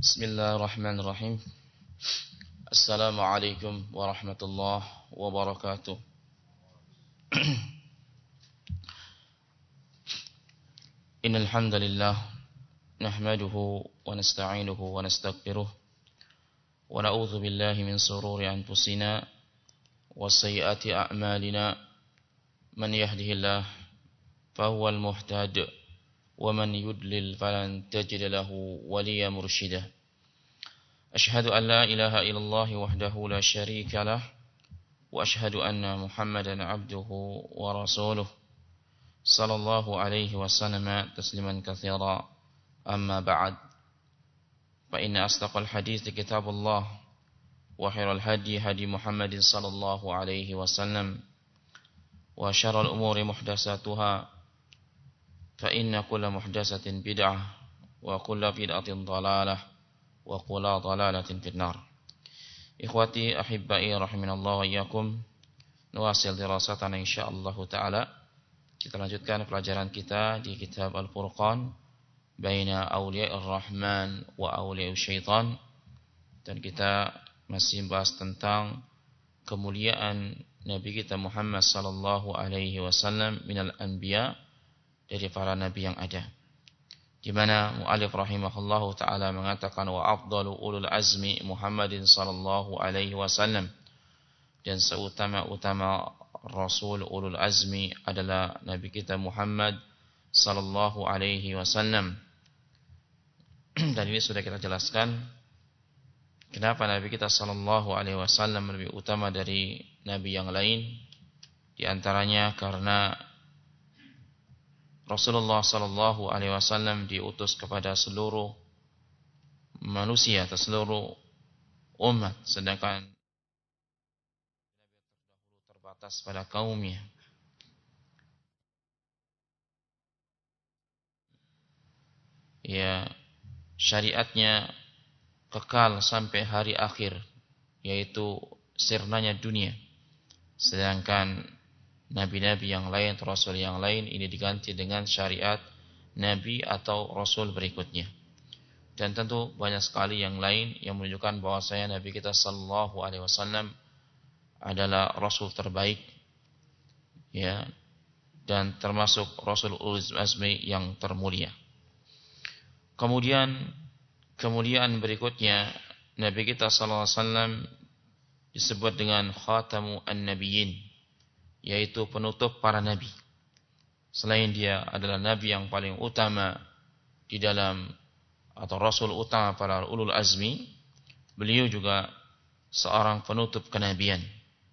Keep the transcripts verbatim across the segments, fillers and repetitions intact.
Bismillahirrahmanirrahim. Assalamualaikum warahmatullahi wabarakatuh. Innal hamdalillah nahmaduhu wa nasta'inuhu wa nastaghfiruh wa na'udzu billahi min shururi anfusina wa sayyiati a'malina. Man yahdihillahu fahuwal muhtad wa man yudlil falan tajida lahu waliya mursyida. Ashhadu an la ilaha illallah wahdahu la syarika lah wa ashhadu anna Muhammadan abduhu wa rasuluh sallallahu alaihi wasallam tasliman katsira. Amma ba'd. Fa inna asdaqal hadits kitabullah wa khairal hadi hadi Muhammadin sallallahu alaihi wasallam wa syarrul umuri muhdatsatuha fa inna kulla muhdatsatin bid'ah wa kulla bid'atin dhalalah wa kulla dhalalatin finnar. Ikhwati ahibbai rahimanallahu wa iyyakum, nuwasil dirasatana insyaallah taala. Kita lanjutkan pelajaran kita di kitab Al-Furqan baina awliya'ir rahman wa awliya'ish syaitan, dan kita masih membahas tentang kemuliaan Nabi kita Muhammad sallallahu alaihi wasallam minal anbiya, dari para nabi yang ada, di mana mu'allif rahimahullahu taala mengatakan wa afdalu ulul azmi Muhammadin sallallahu alaihi wasallam, dan seutama-utama rasul ulul azmi adalah nabi kita Muhammad sallallahu alaihi wasallam. Dan ini sudah kita jelaskan kenapa nabi kita sallallahu alaihi wasallam lebih utama dari nabi yang lain. Di antaranya karena Rasulullah sallallahu alaihi wasallam diutus kepada seluruh manusia atau seluruh umat, sedangkan Nabi terdahulu terbatas pada kaumnya. Ya, syariatnya kekal sampai hari akhir, yaitu sirnanya dunia. Sedangkan nabi-nabi yang lain, rasul yang lain ini diganti dengan syariat nabi atau rasul berikutnya. Dan tentu banyak sekali yang lain yang menunjukkan bahwasanya nabi kita sallallahu alaihi wasallam adalah rasul terbaik, ya, dan termasuk rasul ulul azmi yang termulia. Kemudian kemuliaan berikutnya, nabi kita sallallahu alaihi wasallam disebut dengan khatamu an-nabiyyin, yaitu penutup para nabi. Selain dia adalah nabi yang paling utama di dalam atau rasul utama para ulul azmi, beliau juga seorang penutup kenabian.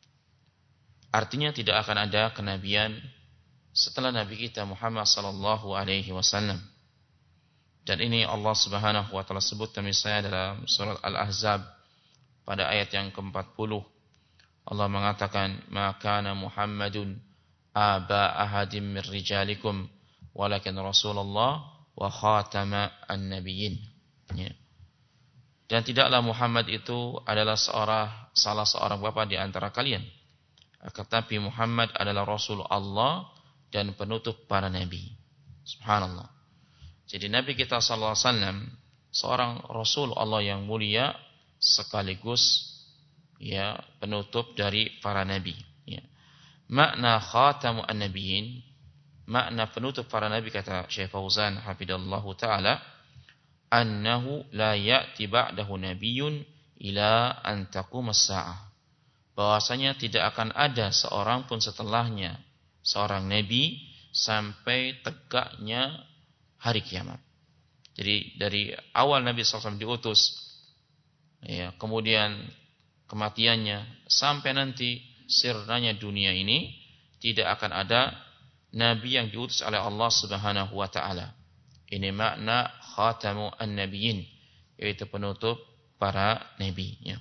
Artinya tidak akan ada kenabian setelah nabi kita Muhammad sallallahu alaihi wasallam. Dan ini Allah Subhanahu wa taala sebut misalnya dalam surat Al-Ahzab pada ayat yang keempat puluh. Allah mengatakan, "Ma kana Muhammadun aba ahadim min rijalikum walakin Rasulullah wa khatama an-nabiyyin." Ya. Dan tidaklah Muhammad itu adalah seorang salah seorang bapa di antara kalian, tetapi Muhammad adalah Rasul Allah dan penutup para nabi. Subhanallah. Jadi Nabi kita sallallahu alaihi wasallam seorang Rasul Allah yang mulia sekaligus ya penutup dari para nabi. Ya. Makna khatamu an-nabiyyin, makna penutup para nabi, kata Syekh Fauzan hafidhallahu taala, annahu la ya'ti ba'dahu nabiyyun ila an taqumas saah. Bahwasanya tidak akan ada seorang pun setelahnya seorang nabi sampai tegaknya hari kiamat. Jadi dari awal Nabi sallallahu alaihi wasallam diutus, ya, kemudian kematiannya sampai nanti sirnanya dunia ini, tidak akan ada nabi yang diutus oleh Allah Subhanahu wa taala. Ini makna khatamu an-nabiyyin, yaitu penutup para nabi, ya.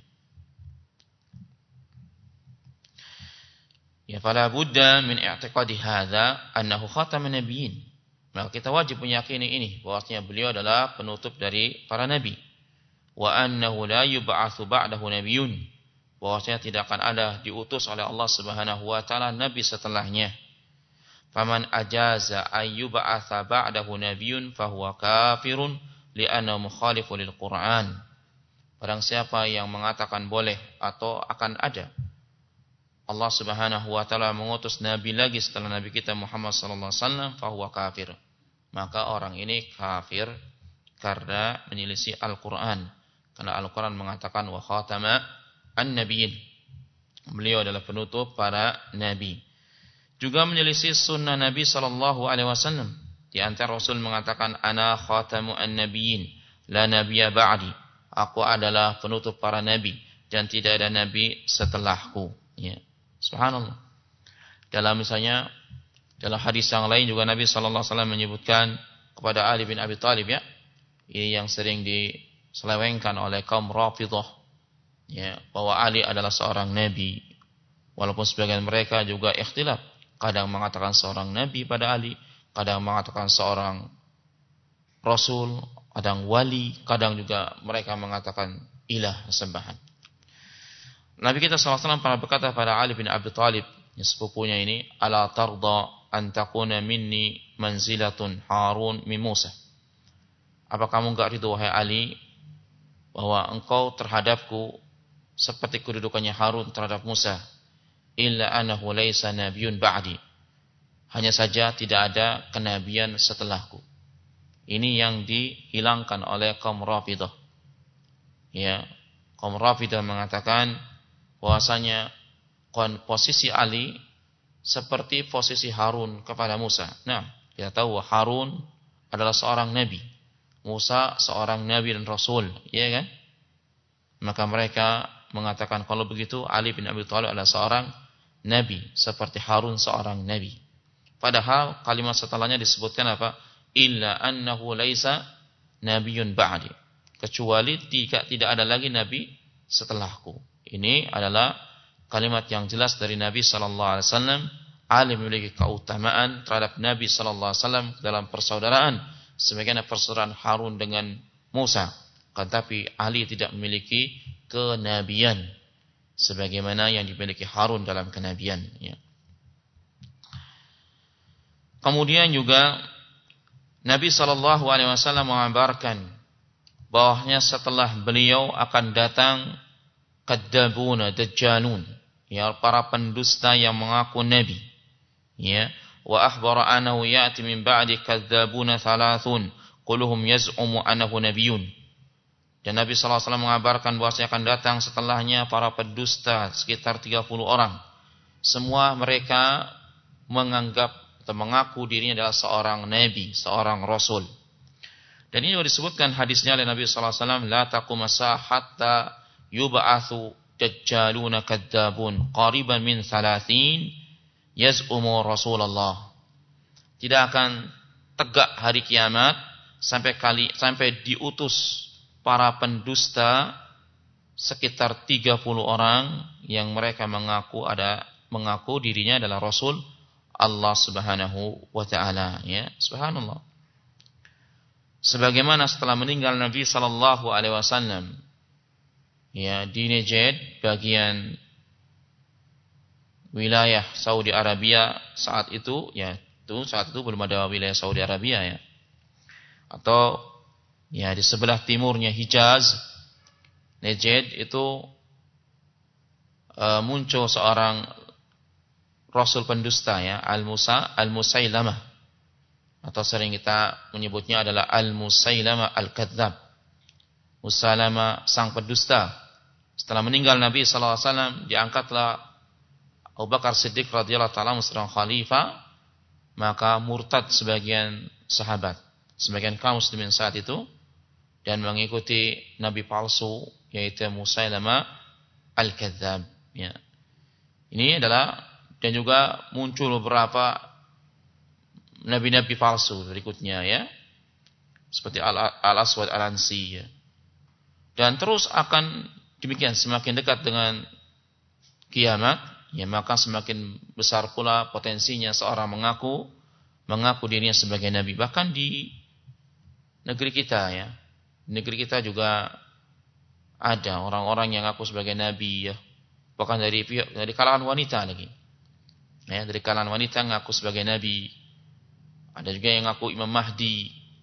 Ya, fala budda min i'tiqadi hadza annahu khatamun nabiyyin. Maka kita wajib meyakini ini, bahwasanya beliau adalah penutup dari para nabi. Wa annahu la yub'atsu ba'dahu nabiyyun, bahwasanya tidak akan ada diutus oleh Allah Subhanahu wa taala nabi setelahnya. Faman ajaza ayyub'atsa ba'dahu nabiyyun fahuwa kafirun li'annahu mukhalifun lil Qur'an. Barang siapa yang mengatakan boleh atau akan ada Allah Subhanahu wa taala mengutus nabi lagi setelah nabi kita Muhammad sallallahu alaihi wasallam, fahuwa kafir. Maka orang ini kafir karena menyelisih Al-Qur'an. Karena Al-Qur'an mengatakan wa khatama an-nabiyyin. Beliau adalah penutup para nabi. Juga menyelisih sunnah Nabi sallallahu alaihi wasallam. Di antara Rasul mengatakan ana khatamu an-nabiyyin, la nabiyya ba'di. Aku adalah penutup para nabi dan tidak ada nabi setelahku. Ya. Subhanallah. Dalam misalnya dalam hadis yang lain juga Nabi sallallahu alaihi wasallam menyebutkan kepada Ali bin Abi Thalib, ya. Ini yang sering diselewengkan oleh kaum Rafidhah, ya, bahwa Ali adalah seorang nabi. Walaupun sebagian mereka juga ikhtilaf, kadang mengatakan seorang nabi pada Ali, kadang mengatakan seorang rasul, kadang wali, kadang juga mereka mengatakan ilah, sembahan. Nabi kita sallallahu alaihi wasallam pernah berkata pada Ali bin Abi Thalib, yang sepupunya ini, ala tarda an takuna minni manzilatun Harun min Musa. Apa kamu enggak ridho wahai Ali bahwa engkau terhadapku seperti kedudukannya Harun terhadap Musa? Illa annahu laisa nabiyyun ba'di. Hanya saja tidak ada kenabian setelahku. Ini yang dihilangkan oleh kaum Rafidhah. Ya, kaum Rafidhah mengatakan bahwasanya posisi Ali seperti posisi Harun kepada Musa. Nah, kita tahu Harun adalah seorang nabi, Musa seorang nabi dan rasul, ya kan? Maka mereka mengatakan kalau begitu Ali bin Abi Thalib adalah seorang nabi seperti Harun seorang nabi. Padahal kalimat setelahnya disebutkan apa? Illa annahu laisa nabiyyun ba'di. Kecuali tidak tidak ada lagi nabi setelahku. Ini adalah kalimat yang jelas dari Nabi sallallahu alaihi wasallam. Ali memiliki keutamaan terhadap Nabi sallallahu alaihi wasallam dalam persaudaraan sebagaimana persaudaraan Harun dengan Musa. Tetapi Ali tidak memiliki kenabian sebagaimana yang dimiliki Harun dalam kenabian, ya. Kemudian juga Nabi sallallahu alaihi wasallam mengabarkan bahwasanya setelah beliau akan datang kadzabuna dajjalun, ya, para pendusta yang mengaku nabi, ya. Wa akhbara annahu ya'ti min ba'di kadzabuna thalathun kulluhum yaz'umu annahu nabiyyun. Dan Nabi sallallahu alaihi wasallam mengabarkan bahwasanya akan datang setelahnya para pendusta sekitar tiga puluh orang. Semua mereka menganggap atau mengaku dirinya adalah seorang nabi, seorang rasul. Dan ini juga disebutkan hadisnya oleh Nabi sallallahu alaihi wasallam, la taqum as-sa'a hatta yub'atsu dajjaluna kadzabun qariban min thalathin yaz'umu Rasulullah. Tidak akan tegak hari kiamat sampai kali sampai diutus para pendusta sekitar tiga puluh orang yang mereka mengaku ada mengaku dirinya adalah rasul Allah Subhanahu wa taala, ya. Subhanallah. Sebagaimana setelah meninggal Nabi sallallahu alaihi wasallam, ya, di Najd, bagian wilayah Saudi Arabia saat itu, ya, itu saat itu belum ada wilayah Saudi Arabia, ya. Atau ya di sebelah timurnya Hijaz, Najd itu e, muncul seorang rasul pendusta, ya, Al-Musa Al-Musailamah, atau sering kita menyebutnya adalah Al-Musailamah Al-Kadzab. Musailama sang pendusta. Setelah meninggal Nabi sallallahu alaihi wasallam, diangkatlah Abu Bakar Siddiq radhiyallahu ta'ala sebagai khalifah, maka murtad sebagian sahabat, sebagian kaum muslimin saat itu, dan mengikuti nabi palsu yaitu Musailama Al-Kadzab, ya. Ini adalah, dan juga muncul beberapa nabi-nabi palsu berikutnya, ya, seperti Al-Aswad Al-Ansi, ya. Dan terus akan demikian semakin dekat dengan kiamat, ya, maka semakin besar pula potensinya seorang mengaku mengaku dirinya sebagai nabi. Bahkan di negeri kita, ya, negeri kita juga ada orang-orang yang ngaku sebagai nabi, ya. Bahkan dari dari kalangan wanita lagi, ya, dari kalangan wanita ngaku sebagai nabi. Ada juga yang ngaku Imam Mahdi,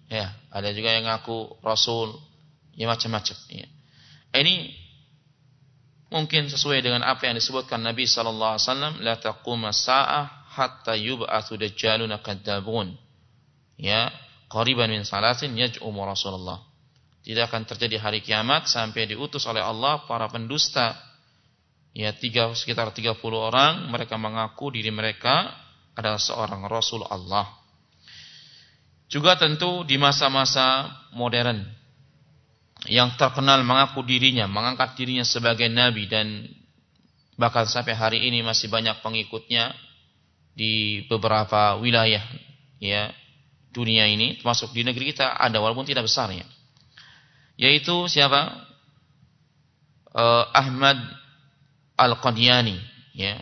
Ya, ada juga yang ngaku rasul, ya macam-macam. Ya. Ini mungkin sesuai dengan apa yang disebutkan Nabi sallallahu alaihi wasallam, la taquma sa'ah hatta yub'atsu dajjaluna kadzabun. Ya, qariban min salasin yaj'um Rasulullah. Tidak akan terjadi hari kiamat sampai diutus oleh Allah para pendusta. Ya, tiga, sekitar tiga puluh orang, mereka mengaku diri mereka adalah seorang rasul Allah. Juga tentu di masa-masa modern yang terkenal mengaku dirinya, mengangkat dirinya sebagai nabi, dan bahkan sampai hari ini masih banyak pengikutnya di beberapa wilayah ya dunia ini, termasuk di negeri kita ada walaupun tidak besar ya. Yaitu siapa? Uh, Ahmad Al-Qadiani ya.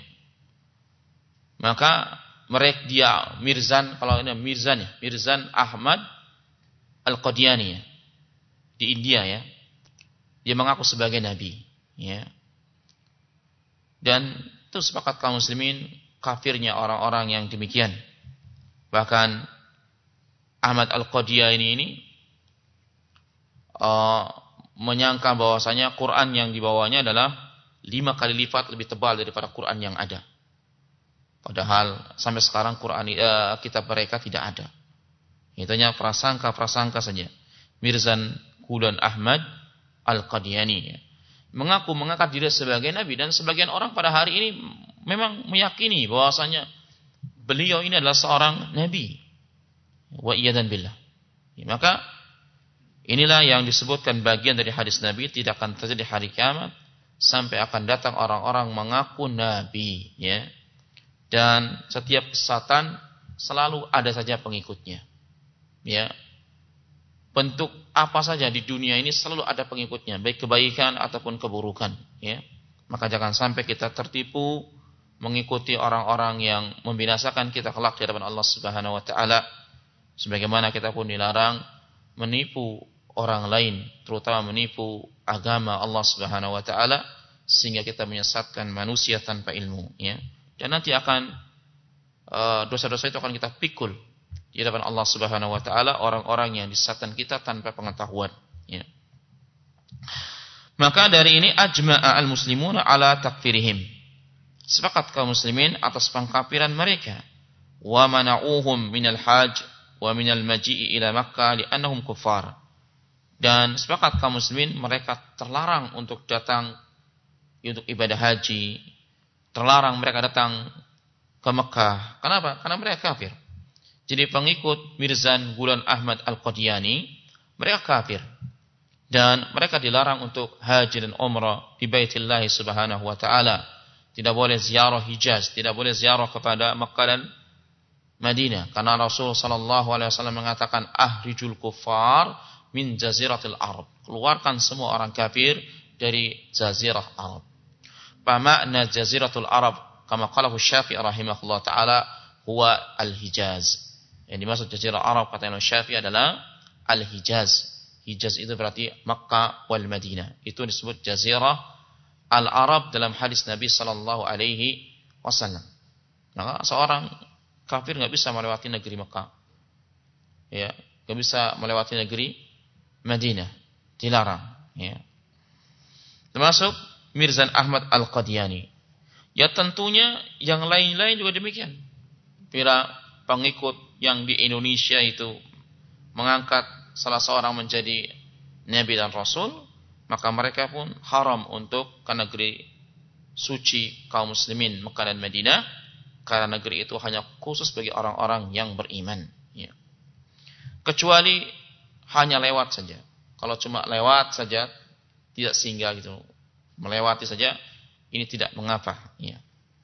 Maka mereka dia Mirzan, kalau ini Mirzan ya, Mirzan Ahmad Al-Qadiani ya, di India ya. Dia mengaku sebagai nabi ya. Dan itu sepakat kaum muslimin kafirnya orang-orang yang demikian. Bahkan Ahmad Al-Qadiani ini uh, menyangka bahwasanya Quran yang dibawanya adalah lima kali lipat lebih tebal daripada Quran yang ada. Padahal sampai sekarang Quran uh, kitab mereka tidak ada. Itu hanya prasangka-prasangka saja. Mirzan Gulan Ahmad Al-Qadiani ya. Mengaku mengangkat diri sebagai nabi, dan sebagian orang pada hari ini memang meyakini bahwasanya beliau ini adalah seorang nabi. Wa iyyadan billah. Ya, maka inilah yang disebutkan bagian dari hadis Nabi, tidak akan terjadi hari kiamat sampai akan datang orang-orang mengaku nabi ya. Dan setiap kesesatan selalu ada saja pengikutnya. Ya. Bentuk apa saja di dunia ini selalu ada pengikutnya, baik kebaikan ataupun keburukan, ya. Maka jangan sampai kita tertipu mengikuti orang-orang yang membinasakan kita kelak di hadapan Allah Subhanahu wa taala. Sebagaimana kita pun dilarang menipu orang lain, terutama menipu agama Allah Subhanahu wa taala, sehingga kita menyesatkan manusia tanpa ilmu, ya. Dan nanti akan uh, dosa-dosa itu akan kita pikul di hadapan Allah Subhanahu wa taala, orang-orang yang disesatkan kita tanpa pengetahuan, ya. Maka dari ini ajma'a al-muslimuna ala takfirihim. Sepakat kaum muslimin atas pengkafiran mereka. Wa mana'uhum minal hajj wa minal maji'i ila Makkah li'annahum kuffar. Dan sepakat kaum muslimin mereka terlarang untuk datang untuk ibadah haji. Terlarang mereka datang ke Mekah. Kenapa? Karena mereka kafir. Jadi pengikut Mirzan Gulan Ahmad Al-Qadiani, mereka kafir. Dan mereka dilarang untuk haji dan umrah di Baitullah Subhanahu wa taala. Tidak boleh ziarah Hijaz, tidak boleh ziarah kepada Makkah dan Madinah, karena Rasul sallallahu alaihi wasallam mengatakan ahrijul kuffar min jaziratil Arab. Keluarkan semua orang kafir dari jazirah Arab. Fa makna jaziratul Arab kama qalahu Syafi'i rahimahullah taala huwa al-Hijaz. Yang dimaksud jazirah Arab kata Imam Syafi'i adalah al-Hijaz. Hijaz itu berarti Makkah wal Madinah. Itu disebut jazirah al-Arab dalam hadis Nabi sallallahu alaihi wasallam. Maka seorang kafir enggak bisa melewati negeri Makkah. Ya, enggak bisa melewati negeri Madinah. Dilarang, ya. Termasuk Mirzan Ahmad Al-Qadiani. Ya tentunya yang lain-lain juga demikian. Bila pengikut yang di Indonesia itu mengangkat salah seorang menjadi nabi dan rasul, maka mereka pun haram untuk ke negeri suci kaum muslimin Mekah dan Madinah, karena negeri itu hanya khusus bagi orang-orang yang beriman, ya. Kecuali hanya lewat saja. Kalau cuma lewat saja, tidak singgah gitu, melewati saja, ini tidak mengapa, ya.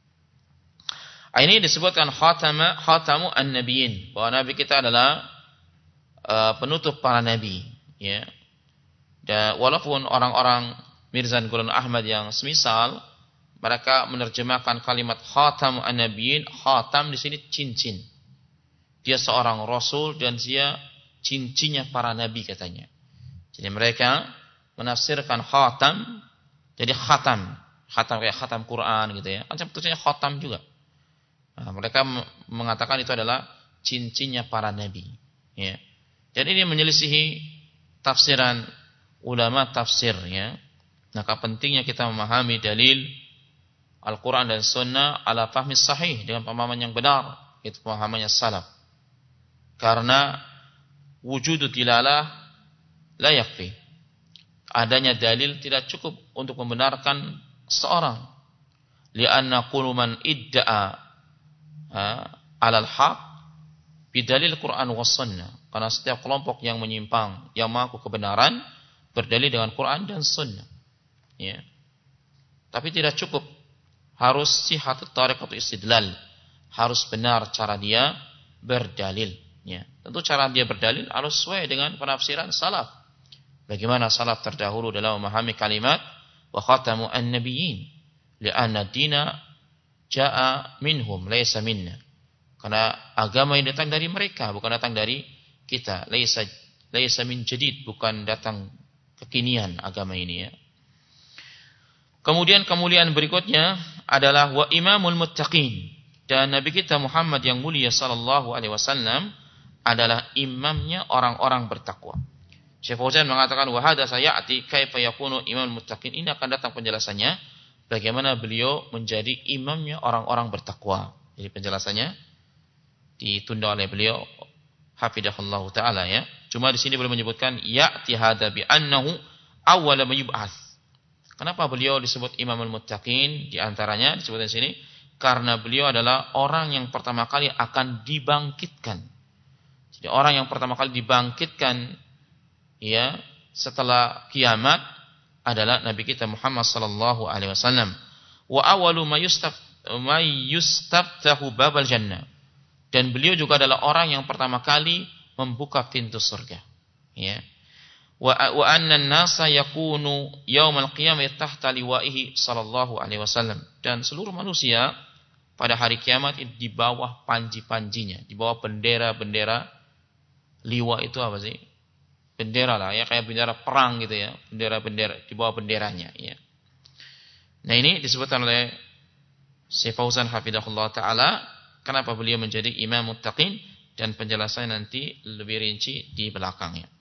Ini disebutkan khatama khatamu an-nabiyyin, bahwa nabi kita adalah uh, penutup para nabi, ya. Dan walaupun orang-orang Mirzan Gulan Ahmad yang semisal mereka menerjemahkan kalimat khatamu an-nabiyyin, khatam di sini cincin. Dia seorang rasul dan dia cincinnya para nabi katanya. Jadi mereka menafsirkan khatam jadi khatam, khatam kayak khatam Quran gitu ya. Macam tulisannya khatam juga. Nah, mereka mengatakan itu adalah cincinnya para nabi, ya. Dan ini menyelisihi tafsiran ulama tafsir, ya. Maka pentingnya kita memahami dalil Al-Quran dan Sunnah ala fahmi sahih, dengan pemahaman yang benar, itu pemahamannya salaf. Karena wujudu dilalah la yakfi. Adanya dalil tidak cukup untuk membenarkan seorang. Lianna kullu man idda'a alal haq bidalil Quran was Sunnah. Karena setiap kelompok yang menyimpang, yang mengaku kebenaran, berdalil dengan Quran dan Sunnah. Ya. Tapi tidak cukup. Harus sihatut tariq atau istidlal. Harus benar cara dia berdalil. Ya. Tentu cara dia berdalil harus sesuai dengan penafsiran salaf. Bagaimana salaf terdahulu dalam memahami kalimat wa khatamu an-nabiyyin. Li'anna dina ja'a minhum laysa minna. Karena agama yang datang dari mereka, bukan datang dari kita. Laysa laysa min jadid, bukan datang kekinian agama ini, ya. Kemudian kemuliaan berikutnya adalah wa imamul muttaqin, dan Nabi kita Muhammad yang mulia sallallahu alaihi wasallam adalah imamnya orang-orang bertakwa. Syekh Fauzan mengatakan wa hadza sayati kaifa yakunu imamul muttaqin. Ini akan datang penjelasannya bagaimana beliau menjadi imamnya orang-orang bertakwa. Jadi penjelasannya ditunda oleh beliau hafidhahullahu taala, ya. Cuma di sini beliau menyebutkan ya'ti hadza bi annahu awwala ma yub'ats. Kenapa beliau disebut imamul muttaqin? Di antaranya disebut di sini karena beliau adalah orang yang pertama kali akan dibangkitkan. Jadi orang yang pertama kali dibangkitkan, ya, setelah kiamat adalah Nabi kita Muhammad sallallahu alaihi wasallam. Wa awwalu ma yustaf ma yustaftahu babal jannah. Dan beliau juga adalah orang yang pertama kali membuka pintu surga. Ya. Wa wa anna an-nasa yakunu yaumal qiyamah tahta liwa'ihi sallallahu alaihi wasallam. Dan seluruh manusia pada hari kiamat itu di bawah panji-panjinya, di bawah bendera-bendera. Liwa itu apa sih? Bendera lah, ya, kayak bendera perang gitu, ya. Bendera-bendera di bawah benderanya, ya. Nah, ini disebutkan oleh Syekh Fauzan hafidhahullah taala kenapa beliau menjadi imam muttaqin, dan penjelasannya nanti lebih rinci di belakangnya.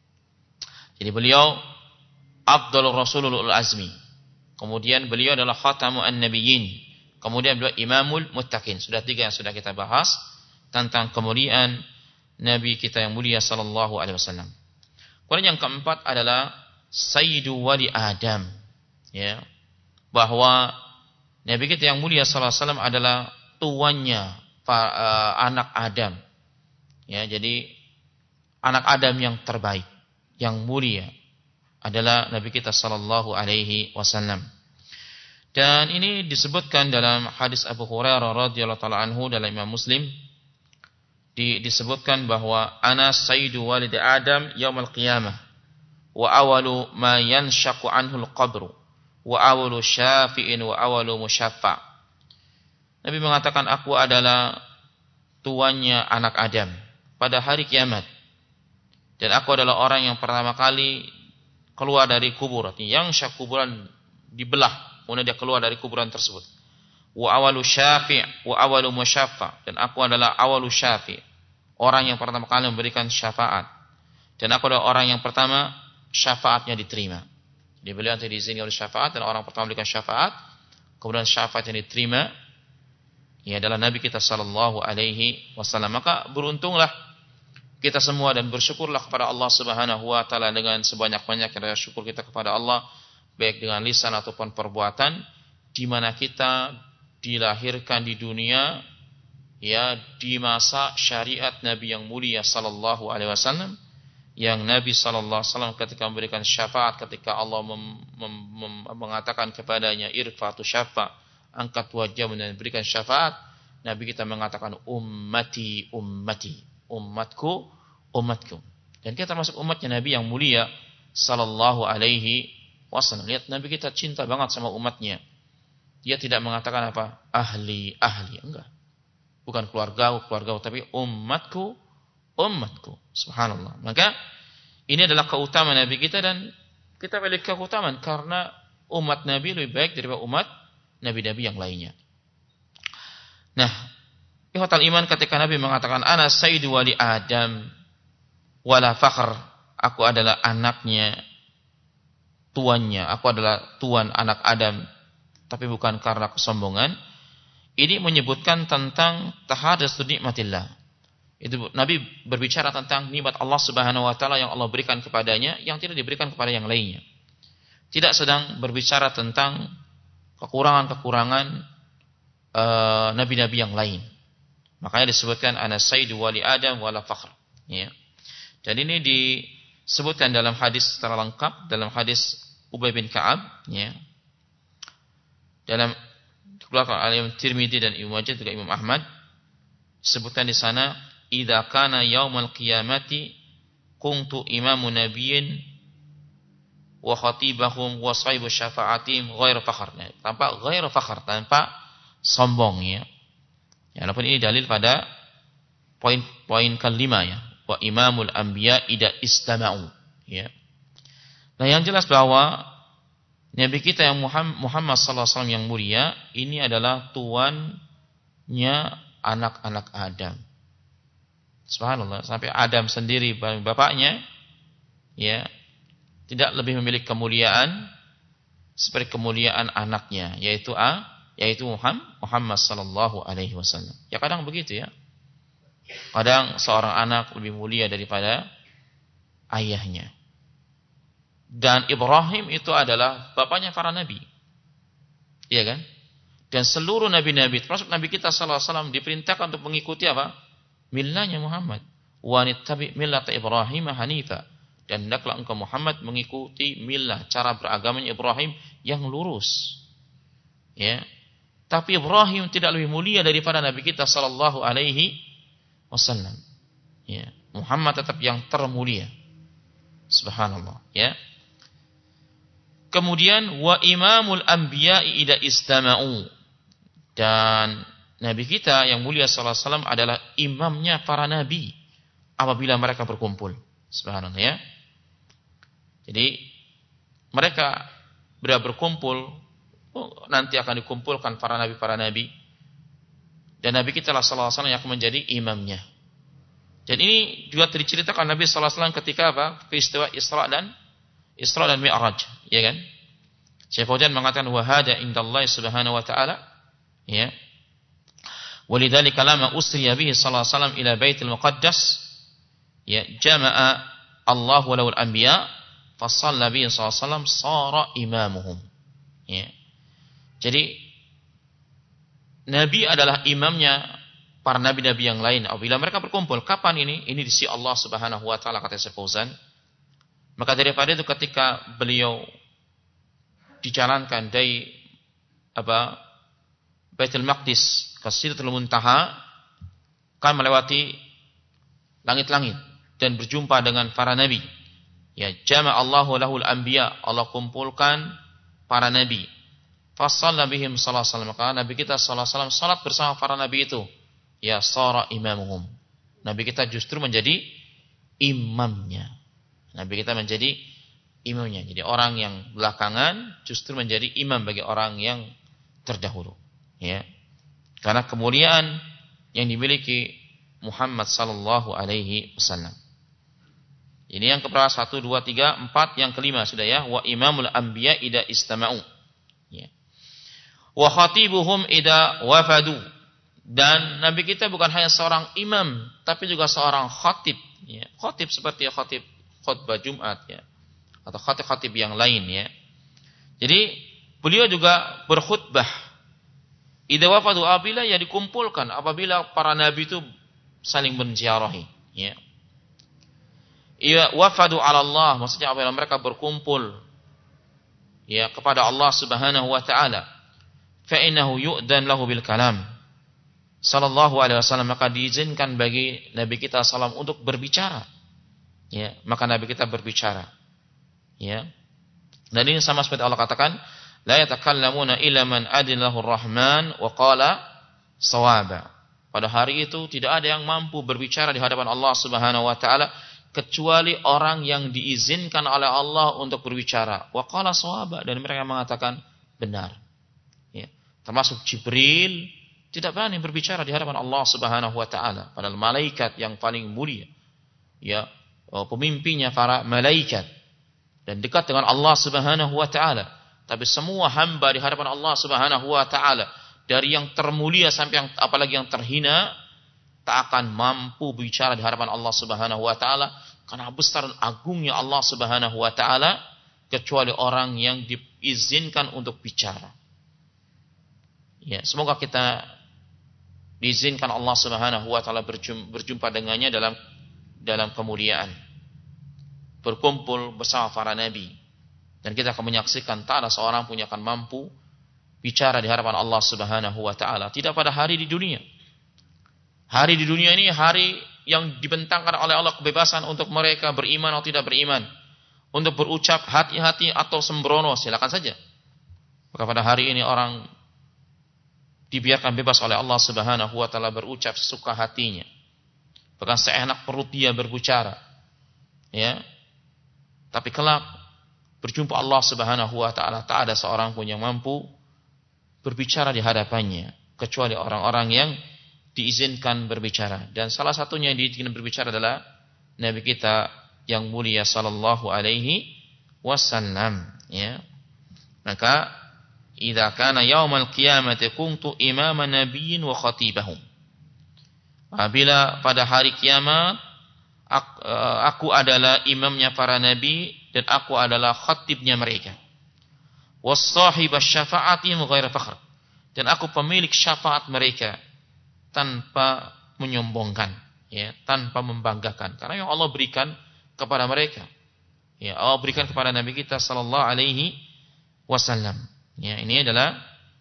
Jadi beliau Abdul Rasulul Azmi. Kemudian beliau adalah khatamu an-nabiyyin. Kemudian beliau imamul muttaqin. Sudah tiga yang sudah kita bahas tentang kemuliaan Nabi kita yang mulia sallallahu alaihi wasallam. Kemudian yang keempat adalah Sayyidu Wali Adam. Ya. Bahwa Nabi kita yang mulia sallallahu alaihi wasallam adalah tuannya uh, anak Adam. Ya, jadi anak Adam yang terbaik, yang mulia adalah Nabi kita sallallahu alaihi wasallam. Dan ini disebutkan dalam hadis Abu Hurairah radhiyallahu taala anhu dalam Imam Muslim, di, disebutkan bahwa ana sayyidu walid Adam yaumil qiyamah wa awalu ma yanshaqu anhu al-qabru wa awalu syafi'in wa awalu musyaffa. Nabi mengatakan aku adalah tuannya anak Adam pada hari kiamat. Dan aku adalah orang yang pertama kali keluar dari kubur. Artinya yang syak kuburan dibelah, kemudian dia keluar dari kuburan tersebut. Wa awalu syafi' wa awalu musyaffa. Dan aku adalah awalu syafi', orang yang pertama kali memberikan syafaat. Dan aku adalah orang yang pertama syafaatnya diterima. Jadi beliau nanti diizinkan oleh syafaat, dan orang pertama memberikan syafaat, kemudian syafaat yang diterima, ia adalah Nabi kita sallallahu alaihi wasallam. Maka beruntunglah kita semua dan bersyukurlah kepada Allah Subhanahu wa taala dengan sebanyak-banyaknya rasa syukur kita kepada Allah, baik dengan lisan ataupun perbuatan, di mana kita dilahirkan di dunia, ya, di masa syariat Nabi yang mulia sallallahu alaihi wasallam, yang Nabi sallallahu alaihi wasallam ketika memberikan syafaat, ketika Allah mem, mem, mem, mengatakan kepadanya irfa'tu syafa', angkat wajahmu dan berikan syafaat, Nabi kita mengatakan ummati ummati, umatku, umatku. Dan kita termasuk umatnya Nabi yang mulia sallallahu alaihi wasallam. Lihat, Nabi kita cinta banget sama umatnya. Dia tidak mengatakan apa? Ahli, ahli. Enggak. Bukan keluarga, keluarga, tapi umatku, umatku. Subhanallah. Maka ini adalah keutamaan Nabi kita, dan kita memiliki keutamaan karena umat Nabi lebih baik daripada umat Nabi-Nabi yang lainnya. Nah, ikhwatal iman, ketika Nabi mengatakan ana sayyidu wali Adam wala fakhr, aku adalah anaknya tuannya, aku adalah tuan anak Adam, tapi bukan karena kesombongan. Ini menyebutkan tentang tahaddatsu nikmatillah. Itu Nabi berbicara tentang nikmat Allah Subhanahu wa taala yang Allah berikan kepadanya yang tidak diberikan kepada yang lainnya. Tidak sedang berbicara tentang kekurangan-kekurangan uh, nabi-nabi yang lain. Makanya disebutkan ana sayyidu wali Adam wala fakhr, ya. Dan ini disebutkan dalam hadis secara lengkap dalam hadis Ubay bin Ka'ab, ya. Dalam dikeluarkan oleh Imam Tirmidzi dan Imam Majah juga Imam Ahmad, sebutkan di sana idza kana yaumul qiyamati kuntu imamu nabiyyin wa khatibahum wa sahibu syafa'atim ghairu fakhr, tanpa ghairu fakhr, tanpa sombong, ya. Ya, walaupun ini dalil pada poin-poin kelima, ya, wa imamul anbiya ida istama'u, ya. Nah, yang jelas bahwa Nabi kita yang Muhammad sallallahu alaihi wasallam yang mulia ini adalah tuannya anak-anak Adam. Subhanallah, sampai Adam sendiri bapaknya, ya, tidak lebih memiliki kemuliaan seperti kemuliaan anaknya, yaitu A, yaitu Muhammad sallallahu alaihi wasallam. Ya, kadang begitu, ya. Kadang seorang anak lebih mulia daripada ayahnya. Dan Ibrahim itu adalah bapaknya para nabi. Iya kan? Dan seluruh nabi-nabi, termasuk nabi kita sallallahu alaihi wasallam, diperintahkan untuk mengikuti apa? Millahnya Muhammad. Wa nittabi millata Ibrahim hanifa. Dan hendaklah engkau Muhammad mengikuti millah, cara beragamanya Ibrahim yang lurus. Ya. Tapi Ibrahim tidak lebih mulia daripada nabi kita sallallahu alaihi wasallam. Ya. Muhammad tetap yang termulia. Subhanallah, ya. Kemudian wa imamul anbiya'i ida istama'u, dan nabi kita yang mulia sallallahu alaihi wasallam adalah imamnya para nabi apabila mereka berkumpul. Subhanallah, ya. Jadi mereka bila berkumpul, oh, nanti akan dikumpulkan para nabi para nabi, dan nabi kita sallallahu alaihi wasallam yang akan menjadi imamnya. Dan ini juga diceritakan Nabi sallallahu alaihi wasallam ketika apa? Peristiwa Isra dan Isra dan Mi'raj, ya kan? Syekh Fauzan mengatakan wa hada indallahi subhanahu wa ta'ala, ya. Walidzalika lama usriya bihi sallallahu alaihi wasallam ila Baitul Muqaddas, ya, jama'a Allahu lahul anbiya fa shalla bihi sallallahu alaihi wasallam sara imamuhum, ya. Jadi Nabi adalah imamnya para nabi-nabi yang lain apabila mereka berkumpul. Kapan ini? Ini di sisi Allah Subhanahu wa taala, kata Syekh Fauzan. Maka daripada itu ketika beliau dijalankan dari apa Baitul Maqdis ke Sidratul Muntaha, kan melewati langit-langit dan berjumpa dengan para nabi. Ya, jama' Allahu lahul anbiya, Allah kumpulkan para nabi. Fa shalla bihim sallallahu alaihi wasallam, maka nabi kita sallallahu alaihi wasallam salat bersama para nabi itu. Ya, sara imamuhum. Nabi kita justru menjadi imamnya. Nabi kita menjadi imamnya. Jadi orang yang belakangan justru menjadi imam bagi orang yang terdahulu. Ya. Karena kemuliaan yang dimiliki Muhammad sallallahu alaihi wasallam. Ini yang keberapa? Satu, dua, tiga, empat. Yang kelima sudah, ya. Wa imamul anbiya ida istama'u. Ya. Wa khatibuhum ida wafadu. Dan Nabi kita bukan hanya seorang imam, tapi juga seorang khatib. Ya. Khatib seperti khatib khutbah Jumat, ya, atau khatib-khatib yang lain, ya. Jadi beliau juga berkhutbah. Idza wafadu, apabila ya dikumpulkan, apabila para nabi itu saling menziarahi, ya. Ya, wafadu ala Allah, maksudnya apabila mereka berkumpul, ya, kepada Allah Subhanahu wa taala, fa innahu yu'dan lahu bil kalam. Sallallahu alaihi wasallam, maka diizinkan bagi nabi kita sallam untuk berbicara. Ya, maka nabi kita berbicara. Ya. Dan ini sama seperti Allah katakan, la yatakallamuna illa man adillahu rahman wa qala shawaba. Pada hari itu tidak ada yang mampu berbicara di hadapan Allah Subhanahu wa taala kecuali orang yang diizinkan oleh Allah untuk berbicara. Wa qala shawaba, dan mereka mengatakan benar. Ya. Termasuk Jibril tidak berani berbicara di hadapan Allah Subhanahu wa taala, padahal malaikat yang paling mulia. Ya, pemimpinnya para malaikat dan dekat dengan Allah Subhanahu wa taala. Tapi semua hamba di hadapan Allah Subhanahu wa taala, dari yang termulia sampai yang apalagi yang terhina, tak akan mampu bicara di hadapan Allah Subhanahu wa taala karena besar dan agungnya Allah Subhanahu wa taala, kecuali orang yang diizinkan untuk bicara. Ya, semoga kita diizinkan Allah Subhanahu wa taala berjumpa, berjumpa dengannya dalam dalam kemuliaan. Berkumpul bersama para nabi. Dan kita akan menyaksikan tak ada seorang pun yang akan mampu bicara di hadapan Allah Subhanahu wa taala, tidak pada hari di dunia. Hari di dunia ini hari yang dibentangkan oleh Allah kebebasan untuk mereka beriman atau tidak beriman, untuk berucap hati-hati atau sembrono, silakan saja. Maka pada hari ini orang dibiarkan bebas oleh Allah Subhanahu wa taala berucap sesuka hatinya. Bahkan seenak perut dia berbicara. Ya. Tapi kelak berjumpa Allah Subhanahu wa taala, tak ada seorang pun yang mampu berbicara di hadapannya kecuali orang-orang yang diizinkan berbicara. Dan salah satunya yang diizinkan berbicara adalah Nabi kita yang mulia sallallahu alaihi wasallam, ya. Maka idza kana yaumal qiyamati kuntu imama nabiyyin wa khatibahum. Apabila pada hari kiamat aku adalah imamnya para nabi dan aku adalah khatibnya mereka. Was-sahibas syafa'ati ghaira fakhr. Dan aku pemilik syafaat mereka tanpa menyombongkan, ya, tanpa membanggakan. Karena yang Allah berikan kepada mereka, ya, Allah berikan kepada Nabi kita sallallahu alaihi wasallam. Ya, ini adalah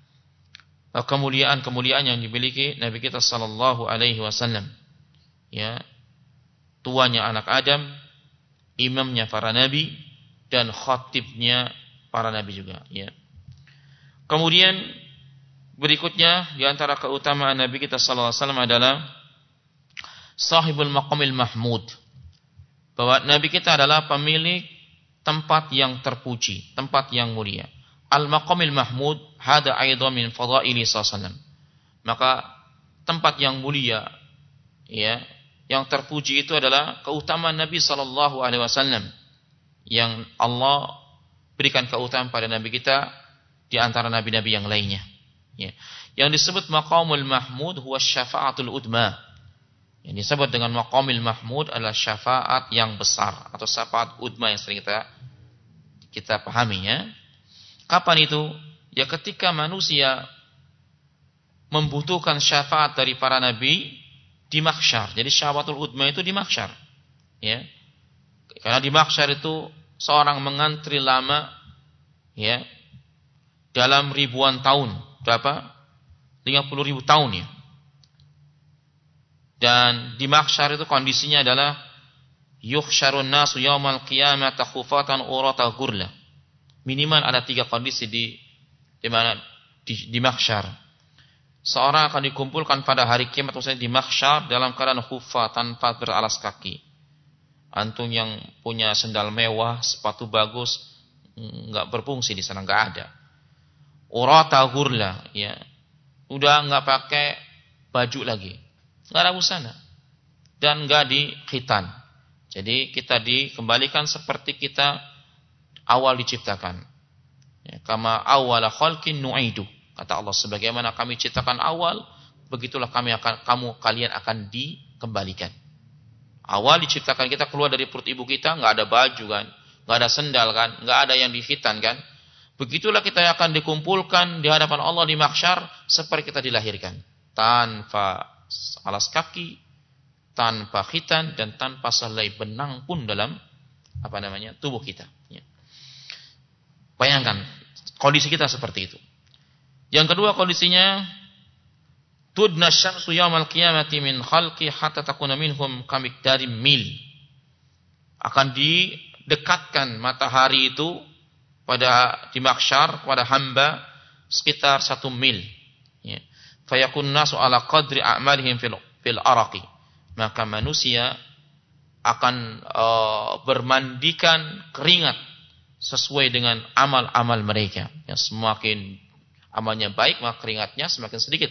kemuliaan-kemuliaan yang dimiliki Nabi kita sallallahu alaihi wasallam. Ya, tuanya anak Adam, imamnya para nabi, dan khatibnya para nabi juga, ya. Kemudian berikutnya di antara keutamaan Nabi kita sallallahu alaihi wasallam adalah sahibul maqamil mahmud. Bahwa Nabi kita adalah pemilik tempat yang terpuji, tempat yang mulia. Al-maqamil mahmud hada aidan min fadaili sallallahu alaihi wasallam. Maka tempat yang mulia, ya, yang terpuji itu adalah keutamaan Nabi sallallahu alaihi wasallam yang Allah berikan keutamaan pada Nabi kita di antara nabi-nabi yang lainnya. Ya. Yang disebut maqamul mahmud huwa syafa'atul udma. Yang disebut dengan maqamul mahmud adalah syafaat yang besar atau syafaat udma yang sering kita kita pahami, ya. Kapan itu? Ya ketika manusia membutuhkan syafaat dari para nabi di mahsyar. Jadi syafaatul udma itu di mahsyar, ya. Karena di mahsyar itu seorang mengantri lama, ya, dalam ribuan tahun. Berapa? lima puluh ribu tahun, ya. Dan di mahsyar itu kondisinya adalah yuhsyarun nasu yaumal qiyamati khufatan urata ghurla. Minimal ada tiga kondisi di di mana di, di mahsyar. Seorang akan dikumpulkan pada hari kiamat maksudnya di mahsyar dalam keadaan khufa, tanpa beralas kaki. Antum yang punya sendal mewah, sepatu bagus, enggak berfungsi di sana, enggak ada. Urata ghurla, ya. Udah enggak pakai baju lagi. Enggak ada busana. Dan enggak di khitan. Jadi kita dikembalikan seperti kita awal diciptakan. Ya, kama awwala khalqin nu'idu. Kata Allah, sebagaimana kami ciptakan awal, begitulah kami akan kamu kalian akan dikembalikan. Awal diciptakan kita keluar dari perut ibu kita, enggak ada baju kan, enggak ada sendal kan, enggak ada yang dikhitan kan. Begitulah kita akan dikumpulkan di hadapan Allah di mahsyar seperti kita dilahirkan, tanpa alas kaki, tanpa khitan dan tanpa selai benang pun dalam apa namanya tubuh kita. Ya. Bayangkan kondisi kita seperti itu. Yang kedua kondisinya tudna syamsu yaumal qiyamati min khalqi hatta takuna minhum kamiqdari mil. Akan didekatkan matahari itu pada di mahsyar kepada hamba sekitar satu mil. Ya. Fayakun nasu ala qadri a'malihim fil fil araqi. Maka manusia akan uh, bermandikan keringat sesuai dengan amal-amal mereka. Yang semakin amalnya baik, maka keringatnya semakin sedikit.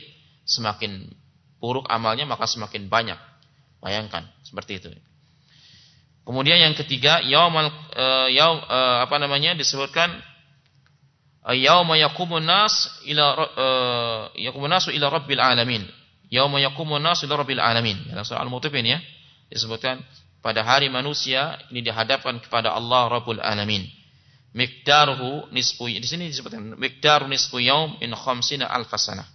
Semakin buruk amalnya, maka semakin banyak. Bayangkan, seperti itu. Kemudian yang ketiga, yaumal uh, yaum uh, apa namanya disebutkan uh, yauma yaqumun nas ila uh, yaqumun nasu ila rabbil alamin. Yauma yaqumun nasu ila rabbil alamin. Dalam surah Al-Mutaffifin ya, disebutkan pada hari manusia ini dihadapkan kepada Allah Rabbul Alamin. Miqdaruhu nisfu, di sini disebutkan miqdaru nisfu yaum in khamsina alfasana.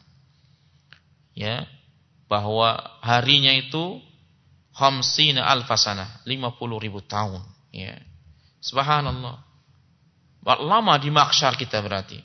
Ya, bahwa harinya itu khamsina alfasana, lima puluh ribu tahun. Ya. Subhanallah. Lama di mahsyar kita berarti.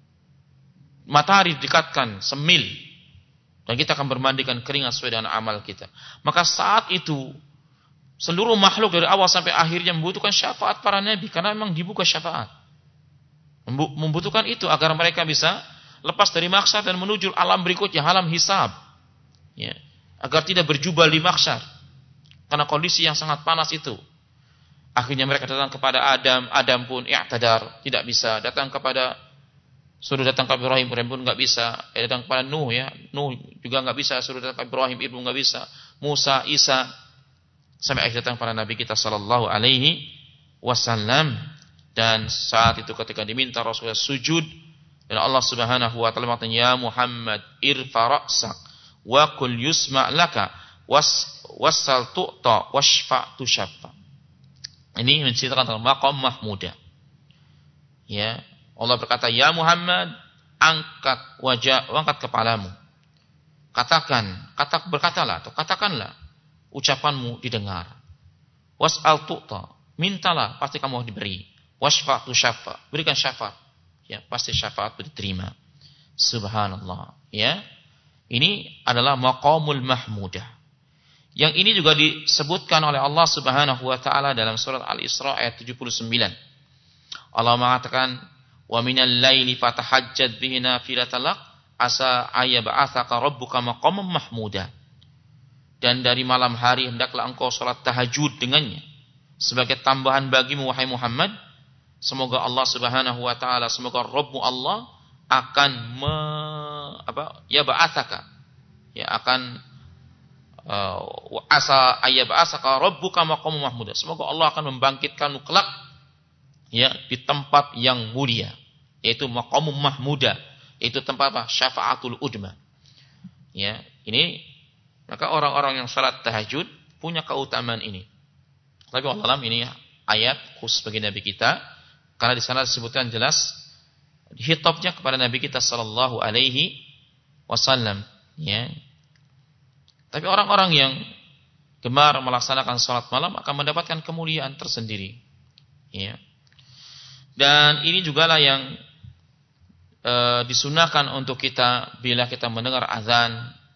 Matahari didekatkan semil dan kita akan bermandikan keringat sesuai dengan amal kita. Maka saat itu seluruh makhluk dari awal sampai akhirnya membutuhkan syafaat para nabi karena memang dibuka syafaat. Membutuhkan itu agar mereka bisa lepas dari mahsyar dan menuju alam berikutnya, alam hisab. Ya. Agar tidak berjubal di mahsyar. Karena kondisi yang sangat panas itu. Akhirnya mereka datang kepada Adam, Adam pun i'tadar, tidak bisa. Datang kepada suruh datang ke Ibrahim, Ibrahim pun enggak bisa. Eh, datang kepada Nuh ya, Nuh juga enggak bisa. Suruh datang ke Ibrahim, Ibrahim enggak bisa. Musa, Isa, sampai akhir datang pada Nabi kita sallallahu alaihi wasallam. Dan saat itu ketika diminta Rasulullah sujud, dan Allah Subhanahu wa taala mengatakan, "Ya Muhammad, irfa ra'sak wa qul yusma' laka was wasal tu'ta washfa' tushaffa." Ini menceritakan tentang maqam mahmudah. Ya, Allah berkata, "Ya Muhammad, angkat wajah, angkat kepalamu. Katakan, kata berkatalah atau katakanlah, ucapanmu didengar. Was'al tu'ta, mintalah pasti kamu diberi. Washfa' tushaffa, berikan syafaat. Ya, pasti syafaat diterima." Subhanallah, ya. Ini adalah maqamul mahmudah. Yang ini juga disebutkan oleh Allah Subhanahu wa taala dalam surat Al-Isra ayat tujuh puluh sembilan. Allah mengatakan, "Wa minal laili fatahajjad bihi nafilatan lak asa ayyab'atsaka rabbuka maqaman mahmuda." Dan dari malam hari hendaklah engkau salat tahajud dengannya sebagai tambahan bagimu wahai Muhammad. Semoga Allah Subhanahu wa taala, semoga Rabbmu Allah akan me, apa? Ya ba'atsaka. Ya akan uh, asa ayyab'atsaka rabbuka maqaman mahmuda. Semoga Allah akan membangkitkanmu kelak ya di tempat yang mulia, yaitu maqamum mahmuda, yaitu tempat apa? Syafaatul udma. Ya, ini maka orang-orang yang salat tahajud punya keutamaan ini. Tapi Allah alam ini ayat khusus bagi Nabi kita. Karena di sana disebutkan jelas hitobnya kepada Nabi kita sallallahu alaihi wasallam, ya. Tapi orang-orang yang gemar melaksanakan salat malam akan mendapatkan kemuliaan tersendiri, ya. Dan ini jugalah yang e, disunahkan untuk kita bila kita mendengar azan,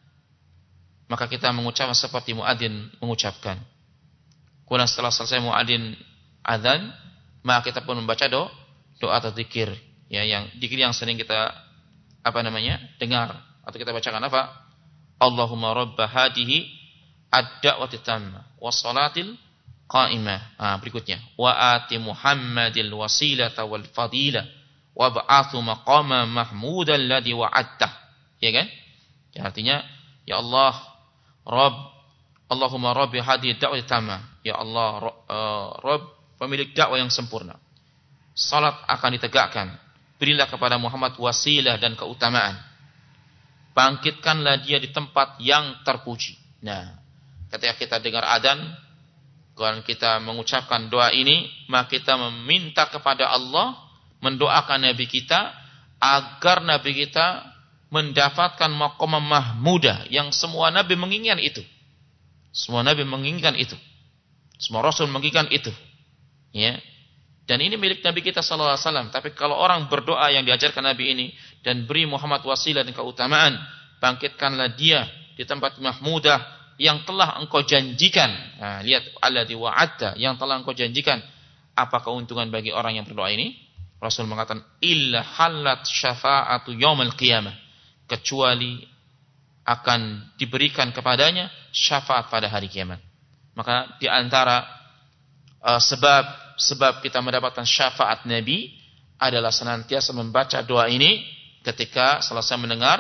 maka kita mengucapkan seperti muadzin mengucapkan. Kemudian setelah selesai muadzin azan, maka kita pun membaca doa, doa atau zikir, ya, yang zikir yang sering kita apa namanya dengar atau kita bacakan apa? Allahumma rabba hadihi ad-da'wati tammah was-salatil qa'imah. Ah, berikutnya, wa ati Muhammadil wasilata wal fadila wa ba'athu maqama mahmudan alladhi wa'adtah. Ya kan? Ya, artinya, ya Allah, Rabb, Allahumma rabbi hadihi ad-da'wati tammah. Ya Allah, uh, Rabb pemilik dakwah yang sempurna. Salat akan ditegakkan. Berilah kepada Muhammad wasilah dan keutamaan. Bangkitkanlah dia di tempat yang terpuji. Nah, ketika kita dengar adzan, kalau kita mengucapkan doa ini, maka kita meminta kepada Allah, mendoakan Nabi kita, agar Nabi kita mendapatkan maqam mahmudah, yang semua Nabi menginginkan itu. Semua Nabi menginginkan itu. Semua Rasul menginginkan itu. Ya, dan ini milik Nabi kita sallallahu alaihi wasallam. Tapi kalau orang berdoa yang diajarkan Nabi ini dan beri Muhammad wasilah dan keutamaan, bangkitkanlah dia di tempat mahmudah yang telah engkau janjikan. Nah, lihat alladzi wa'adta, yang telah engkau janjikan. Apa keuntungan bagi orang yang berdoa ini? Rasul mengatakan, illa halat syafa'atu yaumil qiyamah, kecuali akan diberikan kepadanya syafaat pada hari kiamat. Maka di antara uh, sebab sebab kita mendapatkan syafaat Nabi adalah senantiasa membaca doa ini ketika selesai mendengar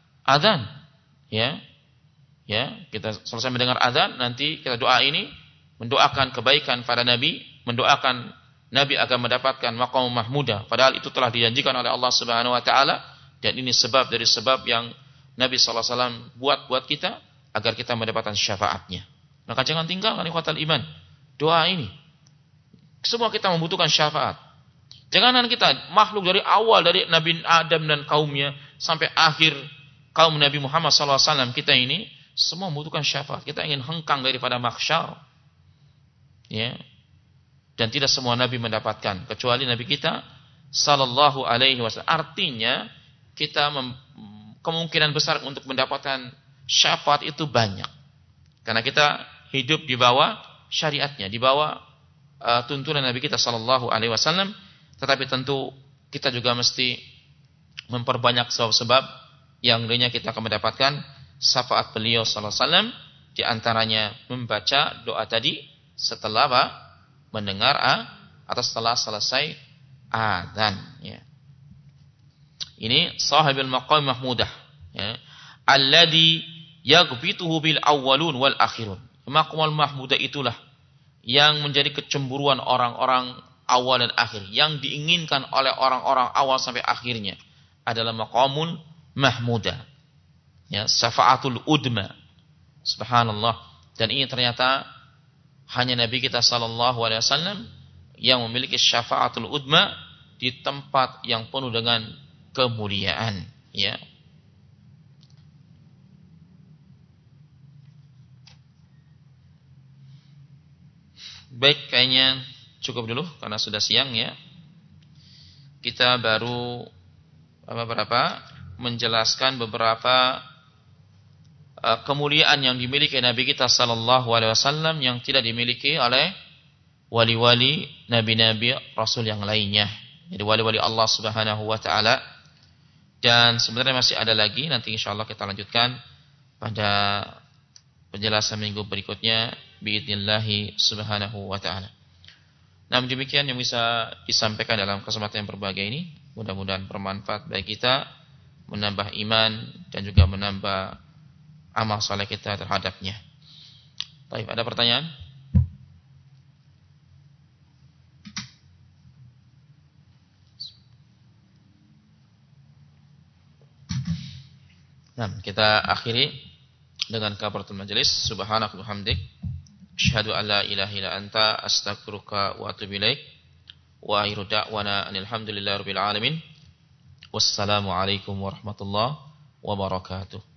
adzan. Ya. Ya, kita selesai mendengar adzan, nanti kita doa ini mendoakan kebaikan pada Nabi, mendoakan Nabi agar mendapatkan maqam mahmudah, padahal itu telah dijanjikan oleh Allah Subhanahu wa taala, dan ini sebab dari sebab yang Nabi sallallahu alaihi wasallam buat buat kita agar kita mendapatkan syafaatnya. Maka jangan tinggalkan ikhwatal iman doa ini. Semua kita membutuhkan syafaat. Jangan kita makhluk dari awal, dari Nabi Adam dan kaumnya sampai akhir kaum Nabi Muhammad sallallahu alaihi wasallam kita ini semua membutuhkan syafaat. Kita ingin hengkang daripada mahsyar. Ya. Dan tidak semua nabi mendapatkan kecuali nabi kita sallallahu alaihi wasallam. Artinya kita mem, kemungkinan besar untuk mendapatkan syafaat itu banyak. Karena kita hidup di bawah syariatnya, di bawah uh, tuntunan nabi kita sallallahu alaihi wasallam, tetapi tentu kita juga mesti memperbanyak sebab-sebab yang dengannya kita akan mendapatkan syafaat beliau sallallahu alaihi wasallam, di antaranya membaca doa tadi setelah apa? Mendengar ah, atau setelah selesai adzan, ya. Ini sahibul maqam mahmudah, ya. Alladhi yaghbituhu bil awwalun wal akhirun. Maqamul mahmudah itulah yang menjadi kecemburuan orang-orang awal dan akhir, yang diinginkan oleh orang-orang awal sampai akhirnya adalah maqamul mahmudah, ya, syafaatul udma. Subhanallah. Dan ini ternyata hanya Nabi kita sallallahu alaihi wasallam yang memiliki syafaatul udma di tempat yang penuh dengan kemuliaan, ya. Baik, kayaknya cukup dulu karena sudah siang, ya. Kita baru apa berapa menjelaskan beberapa uh, kemuliaan yang dimiliki Nabi kita sallallahu alaihi wasallam yang tidak dimiliki oleh wali-wali nabi-nabi rasul yang lainnya. Jadi wali-wali Allah Subhanahu wa taala. Dan sebenarnya masih ada lagi, nanti insyaallah kita lanjutkan pada penjelasan minggu berikutnya biidznillah subhanahu wa taala. Nah, demikian yang bisa disampaikan dalam kesempatan yang berbahagia ini. Mudah-mudahan bermanfaat bagi kita, menambah iman dan juga menambah amal saleh kita terhadapnya. Baik, ada pertanyaan? Nah, kita akhiri dengan kafaratul majelis. Subhanaka wa bihamdik, asyhadu an la ilaha illa anta, astaghfiruka wa atubu ilaik. Wa akhiru da'wana alhamdulillahi rabbil alamin. Wassalamu alaikum warahmatullahi wabarakatuh.